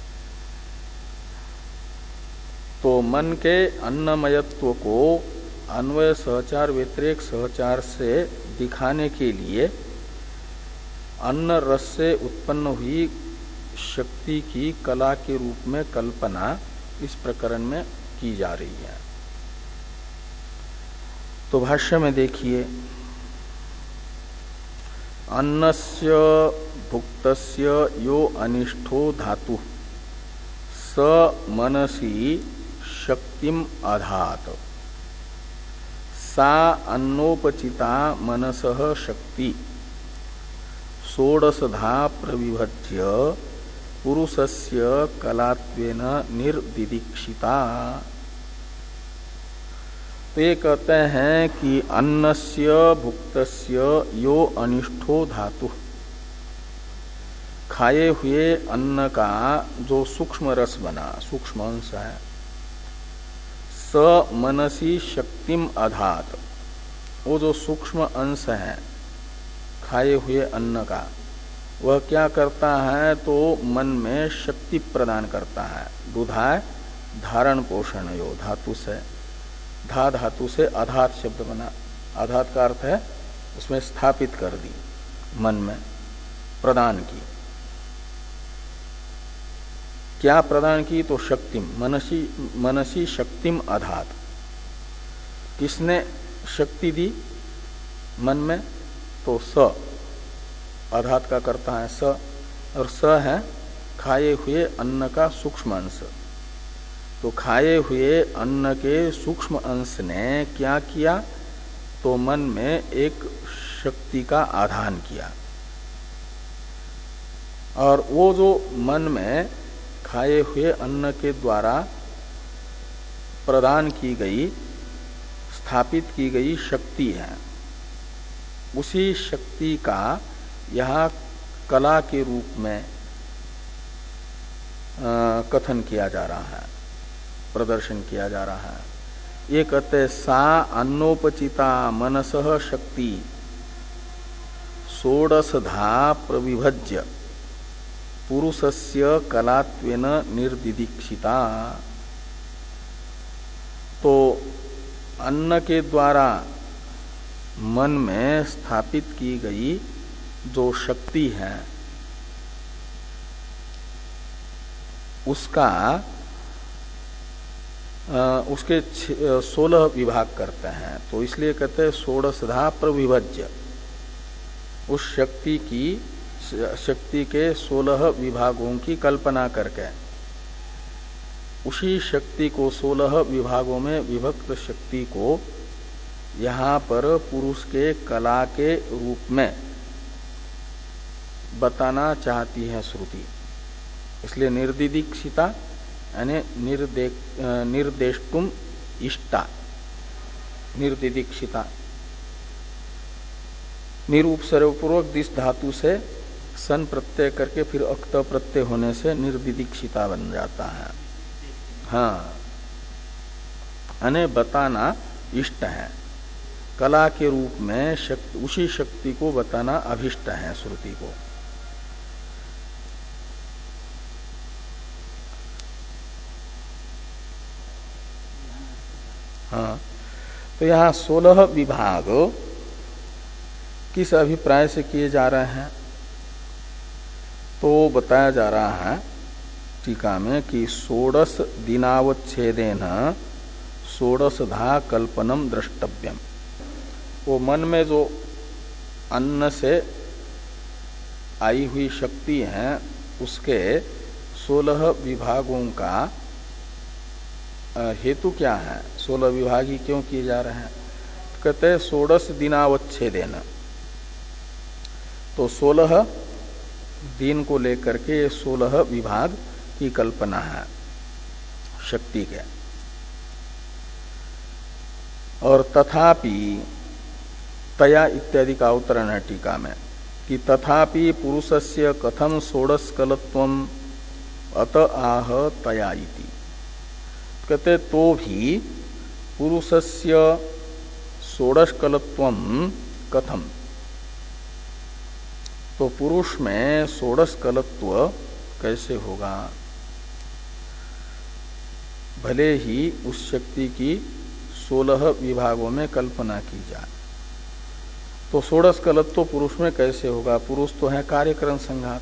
A: तो मन के अन्नमयत्व को अन्वय सहचार व्यतिरेक सहचार से दिखाने के लिए अन्न रस से उत्पन्न हुई शक्ति की कला के रूप में कल्पना इस प्रकरण में की जा रही है। तो भाष्य में देखिए, अन्नस्य भुक्तस्य यो अनिष्ठो धातु स मनसी शक्तिम अधात सा अन्नोपचिता मनसः शक्ति षोडशधा प्रविभज्य पुरुषस्य कलात्वेन निर्दिदीक्षिता। तो ये कहते हैं कि अन्नस्य भुक्तस्य यो अनिष्ठो धातु, खाए हुए अन्न का जो सूक्ष्म रस बना, सूक्ष्म अंश है, स मनसी शक्तिम अधात, वो जो सूक्ष्म अंश है खाए हुए अन्न का, वह क्या करता है? तो मन में शक्ति प्रदान करता है। दुधाय धारण पोषण यो धातु से, धा धातु से आधात शब्द बना। आधात का अर्थ है उसमें स्थापित कर दी, मन में प्रदान की। क्या प्रदान की? तो शक्तिम, मनसी मनसी शक्तिम अधात। किसने शक्ति दी मन में? तो स, आधात का करता है स, और स है खाए हुए अन्न का सूक्ष्म अंश। तो खाए हुए अन्न के सूक्ष्म अंश ने क्या किया? तो मन में एक शक्ति का आधान किया, और वो जो मन में खाए हुए अन्न के द्वारा प्रदान की गई, स्थापित की गई शक्ति है, उसी शक्ति का यहाँ कला के रूप में आ, कथन किया जा रहा है, प्रदर्शन किया जा रहा है। ये कहते सा अन्नोपचिता मनसः शक्ति षोडशधा प्रविभज्य पुरुषस्य कलात्वेन निर्दिदीक्षिता। तो अन्न के द्वारा मन में स्थापित की गई जो शक्ति है उसका आ, उसके सोलह विभाग करते हैं। तो इसलिए कहते हैं षोडशधा प्रविभज्य, उस शक्ति की शक्ति के सोलह विभागों की कल्पना करके उसी शक्ति को सोलह विभागों में विभक्त शक्ति को यहाँ पर पुरुष के कला के रूप में बताना चाहती है श्रुति। इसलिए निर्दिदीक्षिता यानी निर्दे निर्देष्टुम इष्टा, निर्दिदीक्षिता निरूपसर्वपूर्वक दिस धातु से सन प्रत्यय करके फिर अक्त प्रत्यय होने से निर्दिदीक्षिता बन जाता है। हाँ, अने बताना इष्ट है, कला के रूप में शक्ति, उसी शक्ति को बताना अभिष्ट है श्रुति को। हाँ, तो यहाँ सोलह विभाग किस अभिप्राय से किए जा रहे हैं तो बताया जा रहा है टीका में कि षोडश दिनावच्छेदेन षोडशधा कल्पनम द्रष्टव्यम। वो मन में जो अन्न से आई हुई शक्ति है उसके सोलह विभागों का हेतु क्या है, सोलह विभाग ही क्यों किए जा रहे हैं। तो कहते हैं षोडश दिनावच्छेदेन, तो सोलह दिन को लेकर के सोलह विभाग की कल्पना है शक्ति के। और तथापि तया इत्यादि का अवतरण है टीका में कि तथापि पुरुषस्य कथम षोडश कलत्वम अत आह तया इति। कहते तो भी पुरुषस्य षोडश कलत्वम कथम, तो पुरुष में षोडश कलत्व कैसे होगा। भले ही उस शक्ति की सोलह विभागों में कल्पना की जाए तो षोडश कलत्व पुरुष में कैसे होगा। पुरुष तो है कार्यक्रम संघात,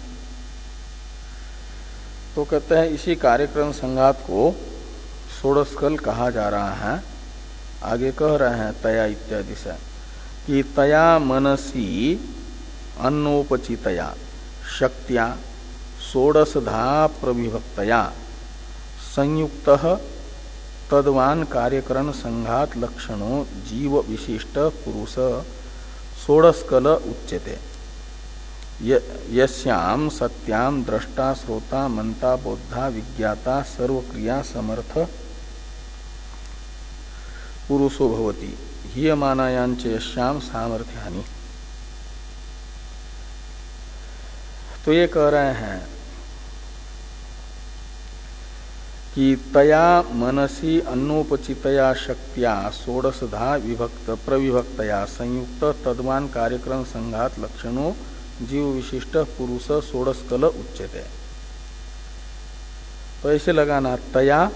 A: तो कहते हैं इसी कार्यक्रम संघात को षोडश कल कहा जा रहा है। आगे कह रहे हैं तया इत्यादि से कि तया मनसी अन्नोपचितया शक्त्या षोडशधा प्रविभक्तया संयुक्तः तद्वान कार्यकरण संघात लक्षणों जीव विशिष्ट पुरुष षोडशकल उच्यते। यस्याम सत्याम द्रष्टा श्रोता मंता बोद्धा विज्ञाता सर्वक्रिया समर्थ पुरुषो भवति हीयमानायाञ्च यस्याम सामर्थ्यानि। तो ये कह रहे हैं कि तया मनसी अन्नोपचितया शक्त्या षोडशधा विभक्त प्रविभक्तया संयुक्त तद्वान कार्यक्रम संघात लक्षणों जीव विशिष्ट पुरुष षोडशकल उच्यते। तो ऐसे लगाना तया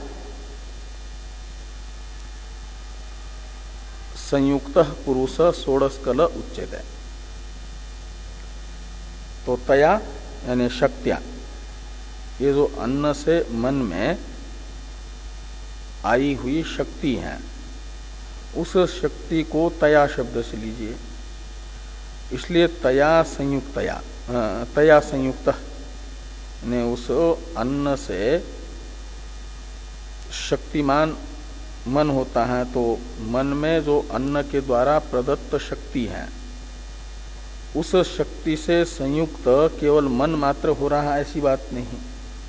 A: संयुक्त पुरुष षोडशकल उच्यते। तो तया यानी शक्त्या, ये जो अन्न से मन में आई हुई शक्ति है उस शक्ति को तया शब्द से लीजिए। इसलिए तया संयुक्तया, तया संयुक्त ने उस अन्न से शक्तिमान मन होता है, तो मन में जो अन्न के द्वारा प्रदत्त शक्ति है उस शक्ति से संयुक्त केवल मन मात्र हो रहा है ऐसी बात नहीं।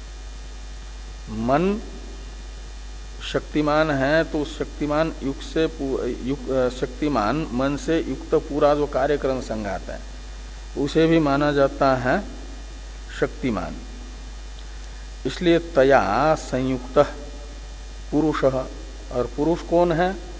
A: मन शक्तिमान है तो उस शक्तिमान युक्त से युक्त शक्तिमान मन से युक्त पूरा जो कार्यक्रम संघात है उसे भी माना जाता है शक्तिमान। इसलिए तया संयुक्त पुरुष, और पुरुष कौन है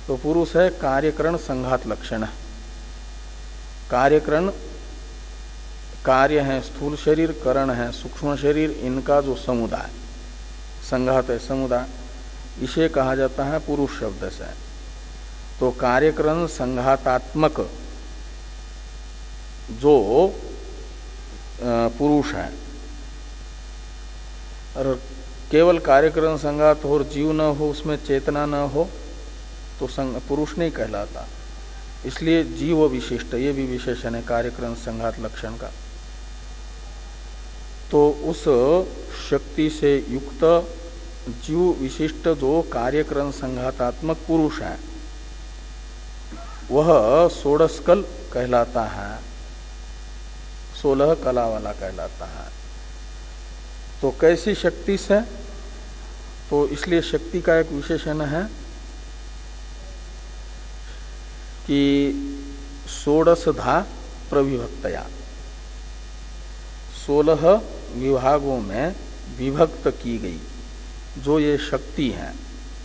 A: तो पुरुष है कार्यकरण संघात लक्षण। कार्यकरण कार्य है स्थूल शरीर, करण है सूक्ष्म शरीर, इनका जो समुदाय, संघात है समुदाय, इसे कहा जाता है पुरुष शब्द से। तो कार्यकरण संघातात्मक जो पुरुष है, और केवल कार्यकरण संघात हो और जीव न हो, उसमें चेतना न हो, तो पुरुष नहीं कहलाता। इसलिए जीव विशिष्ट, ये भी विशेषण है कार्यकरण संघात लक्षण का। तो उस शक्ति से युक्त जीव विशिष्ट जो कार्यकरण संघातात्मक पुरुष है, वह षोडशकल कहलाता है, सोलह कला वाला कहलाता है। तो कैसी शक्ति से? तो इसलिए शक्ति का एक विशेषण है कि षोडशधा प्रविभक्तया, सोलह विभागों में विभक्त की गई जो ये शक्ति है।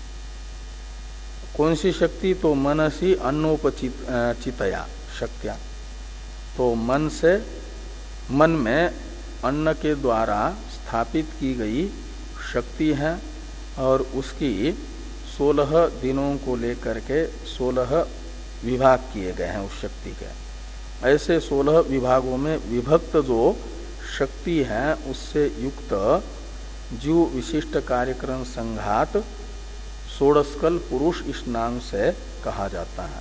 A: कौन सी शक्ति? तो मनसी अन्नोपचित चितया शक्तियां। तो मन से, मन में अन्न के द्वारा स्थापित की गई शक्ति है, और उसकी सोलह दिनों को लेकर के सोलह विभाग किए गए हैं उस शक्ति के। ऐसे सोलह विभागों में विभक्त जो शक्ति है, उससे युक्त जीव विशिष्ट कार्यकरण संघात षोडशकल पुरुष इस नाम से कहा जाता है।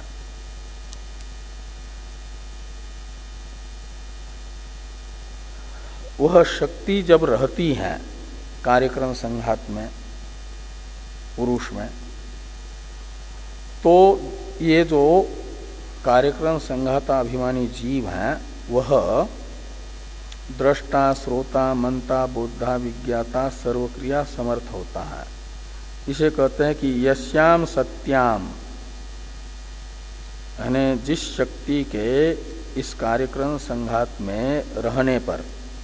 A: वह शक्ति जब रहती है कार्यकरण संघात में, पुरुष में, तो ये जो कार्यकरण संघाता अभिमानी जीव हैं, वह दृष्टा, श्रोता, मनता, बोधा, विज्ञाता, सर्वक्रिया समर्थ होता है। इसे कहते हैं कि यस्याम सत्याम, यानी जिस शक्ति के इस कार्यकरण संघात में रहने पर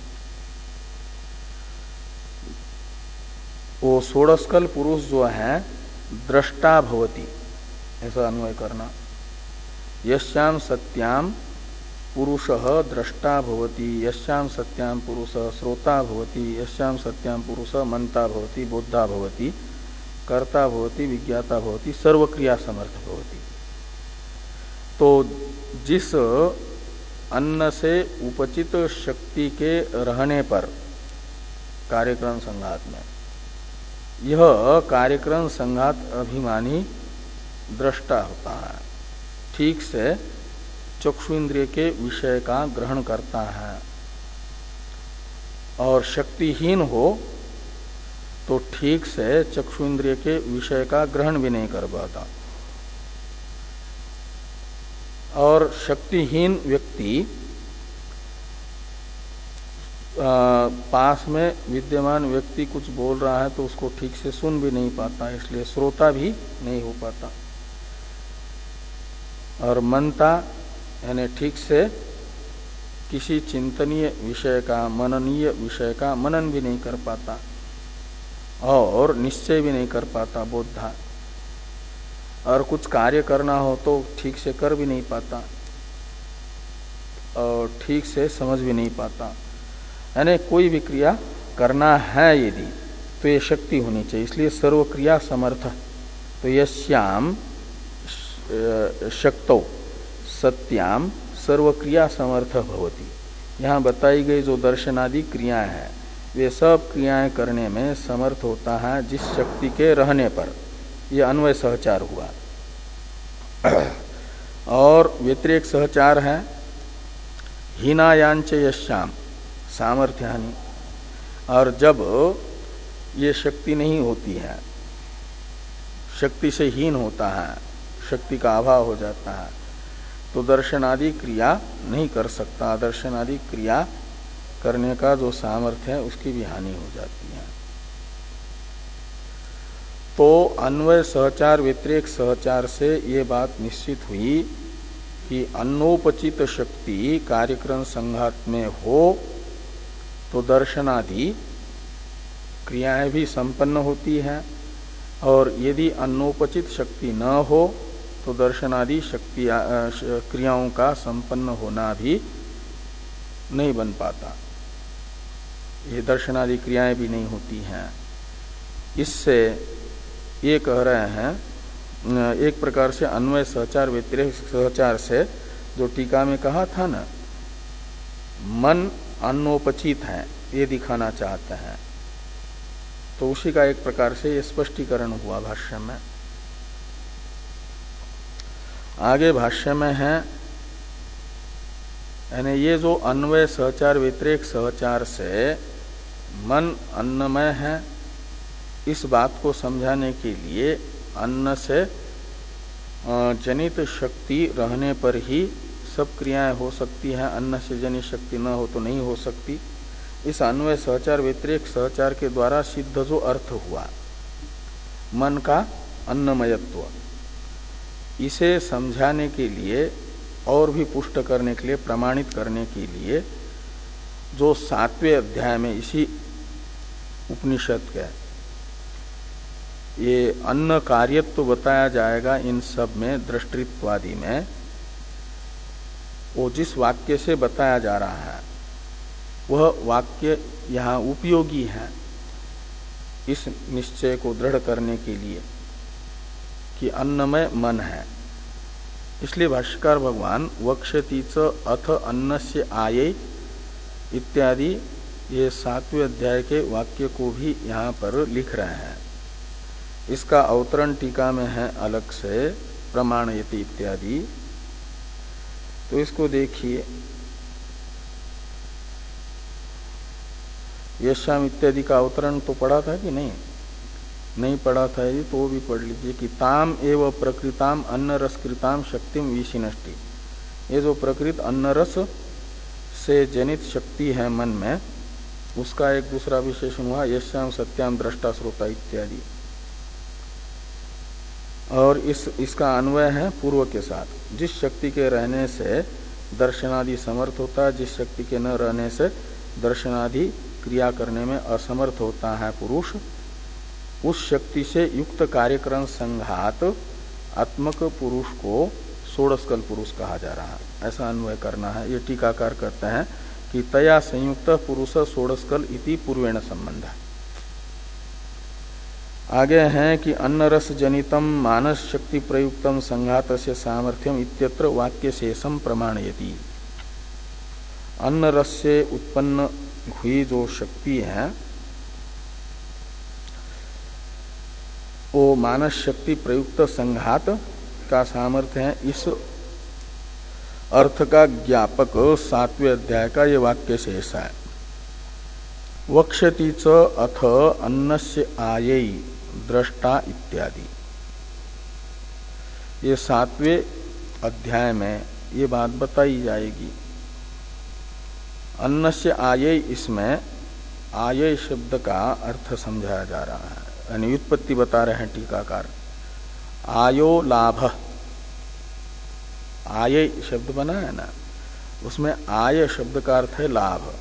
A: वो षोडशकल पुरुष जो है दृष्टा भवति, ऐसा अन्वय करना। यस्याम सत्याम पुरुषः दृष्टा भवति, यस्याम सत्याम पुरुषः श्रोता भवति, यस्याम सत्याम पुरुषः मनता भवति, बोधा भवति, कर्ता भवति, विज्ञाता भवति, सर्वक्रिया समर्थ भवति। तो जिस अन्न से उपचित शक्ति के रहने पर कार्यकरण संघात में, यह कार्यकरण संघात अभिमानी दृष्टा होता है, ठीक से चक्षु इंद्रिय के विषय का ग्रहण करता है, और शक्तिहीन हो तो ठीक से चक्षु इंद्रिय के विषय का ग्रहण भी नहीं कर पाता। और शक्तिहीन व्यक्ति आ, पास में विद्यमान व्यक्ति कुछ बोल रहा है तो उसको ठीक से सुन भी नहीं पाता, इसलिए श्रोता भी नहीं हो पाता। और मनता यानी ठीक से किसी चिंतनीय विषय का, मननीय विषय का मनन भी नहीं कर पाता, और निश्चय भी नहीं कर पाता बोधा। और कुछ कार्य करना हो तो ठीक से कर भी नहीं पाता, और ठीक से समझ भी नहीं पाता। यानी कोई भी क्रिया करना है यदि, तो ये शक्ति होनी चाहिए। इसलिए सर्वक्रिया समर्थ। तो यस्याम शक्तौ सत्याम सर्वक्रिया समर्थ भवति। यहाँ बताई गई जो दर्शनादि क्रियाएं हैं, वे सब क्रियाएं करने में समर्थ होता है जिस शक्ति के रहने पर। यह अन्वय सहचार हुआ। और व्यतिरेक सहचार है हीनायांच यश्याम सामर्थ्यानि। और जब ये शक्ति नहीं होती है, शक्ति से हीन होता है, शक्ति का अभाव हो जाता है, तो दर्शनादि क्रिया नहीं कर सकता। दर्शनादि क्रिया करने का जो सामर्थ्य है उसकी भी हानि हो जाती है। तो अन्वय सहचार व्यतिरेक सहचार से ये बात निश्चित हुई कि अन्नोपचित शक्ति कार्यक्रम संघात में हो तो दर्शनादि क्रियाएं भी संपन्न होती हैं, और यदि अन्नोपचित शक्ति न हो तो दर्शनादि शक्ति क्रियाओं का संपन्न होना भी नहीं बन पाता, ये दर्शनादि क्रियाएं भी नहीं होती हैं। इससे ये कह रहे हैं एक प्रकार से अन्वय सहचार व्यतिरेक सहचार से, जो टीका में कहा था ना, मन अन्नोपचित है, ये दिखाना चाहते हैं, तो उसी का एक प्रकार से ये स्पष्टीकरण हुआ भाष्य में। आगे भाष्य में है, यानी ये जो अन्वय सहचार व्यतिरेक सहचार से मन अन्नमय है, इस बात को समझाने के लिए अन्न से जनित शक्ति रहने पर ही सब क्रियाएं हो सकती हैं, अन्न से जनित शक्ति न हो तो नहीं हो सकती। इस अन्वय सहचार व्यतिरेक सहचार के द्वारा सिद्ध जो अर्थ हुआ मन का अन्नमयत्व, इसे समझाने के लिए और भी पुष्ट करने के लिए, प्रमाणित करने के लिए, जो सातवें अध्याय में इसी उपनिषद के ये अन्न कार्यत्व बताया जाएगा, इन सब में दृष्टित्वादि में वो जिस वाक्य से बताया जा रहा है वह वाक्य यहाँ उपयोगी है इस निश्चय को दृढ़ करने के लिए कि अन्नमय मन है। इसलिए भाष्यकार भगवान वक्षति च अथ अन्नस्य आये इत्यादि ये सातवें अध्याय के वाक्य को भी यहाँ पर लिख रहे हैं। इसका अवतरण टीका में है अलग से, प्रमाणयति इत्यादि। तो इसको देखिए, यशाम इत्यादि का अवतरण तो पढ़ा था कि नहीं? नहीं पढ़ा था यदि तो वो भी पढ़ लीजिए कि ताम एव प्रकृताम अन्न रसकृताम शक्तिम विशिनष्टि। ये जो प्रकृत अन्न रस से जनित शक्ति है मन में, उसका एक दूसरा विशेषण हुआ यश्याम सत्याम दृष्टा श्रोता इत्यादि। और इस इसका अन्वय है पूर्व के साथ, जिस शक्ति के रहने से दर्शनादि समर्थ होता है, जिस शक्ति के न रहने से दर्शनादि क्रिया करने में असमर्थ होता है पुरुष, उस शक्ति से युक्त कार्यक्रम संघात आत्मक पुरुष को षोडशकल पुरुष कहा जा रहा है। ऐसा अन्वय करना है। ये टीकाकार कहते हैं कि तया संयुक्त पुरुष षोडशकल इति पूर्वेण संबंध। आगे हैं कि अन्न रस जनितम मानस शक्ति प्रयुक्तम संघात से सामर्थ्यम इत्यत्र वाक्य शेषम प्रमाणयति। अन्न रस से उत्पन्न हुई जो शक्ति है वो मानस शक्ति प्रयुक्त संघात का सामर्थ्य है। इस अर्थ का ज्ञापक सातवें अध्याय का ये वाक्य शेष है। वक्षति च अथ अन्नस्य आयै दृष्टा इत्यादि। ये सातवें अध्याय में ये बात बताई जाएगी। अन्नस्य आयै, इसमें आयै शब्द का अर्थ समझाया जा रहा है, यानी व्युत्पत्ति बता रहे हैं टीकाकार। आयो लाभ, आय शब्द बना है ना, उसमें आय शब्द का अर्थ है लाभ।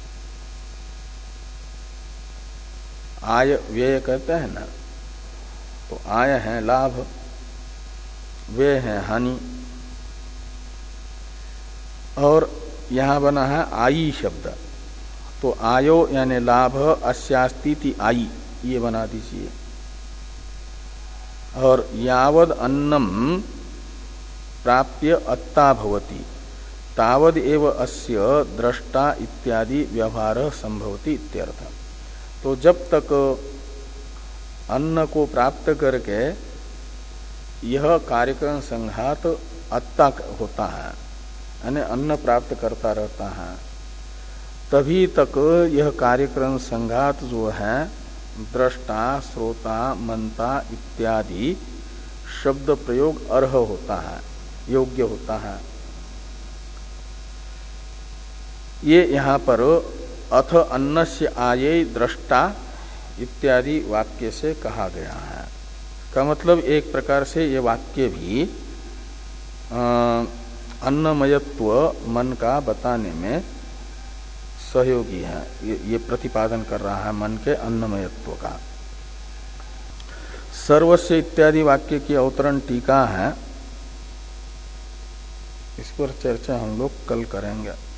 A: आय व्यय कहते हैं ना, तो आय है लाभ, व्यय है हानि। और यहां बना है आयी शब्द, तो आयो यानी लाभ, अस्यास्ति आई, ये बना दीजिए। और यावद अन्नम प्राप्य अत्ता भवति तावद एव अस्य द्रष्टा इत्यादि व्यवहार संभवति इत्यर्थ। तो जब तक अन्न को प्राप्त करके यह कार्यक्रम संघात अत्ता होता है, यानी अन्न प्राप्त करता रहता है, तभी तक यह कार्यक्रम संघात जो है दृष्टा, श्रोता, मंता इत्यादि शब्द प्रयोग अर्ह होता है, योग्य होता है। ये यहाँ पर अथ अन्नस्य आयै दृष्टा इत्यादि वाक्य से कहा गया है। का मतलब एक प्रकार से ये वाक्य भी अन्नमयत्व मन का बताने में सहयोगी है। ये, ये प्रतिपादन कर रहा है मन के अन्नमयत्व का। सर्वस्य इत्यादि वाक्य की अवतरण टीका है इस पर चर्चा हम लोग कल करेंगे।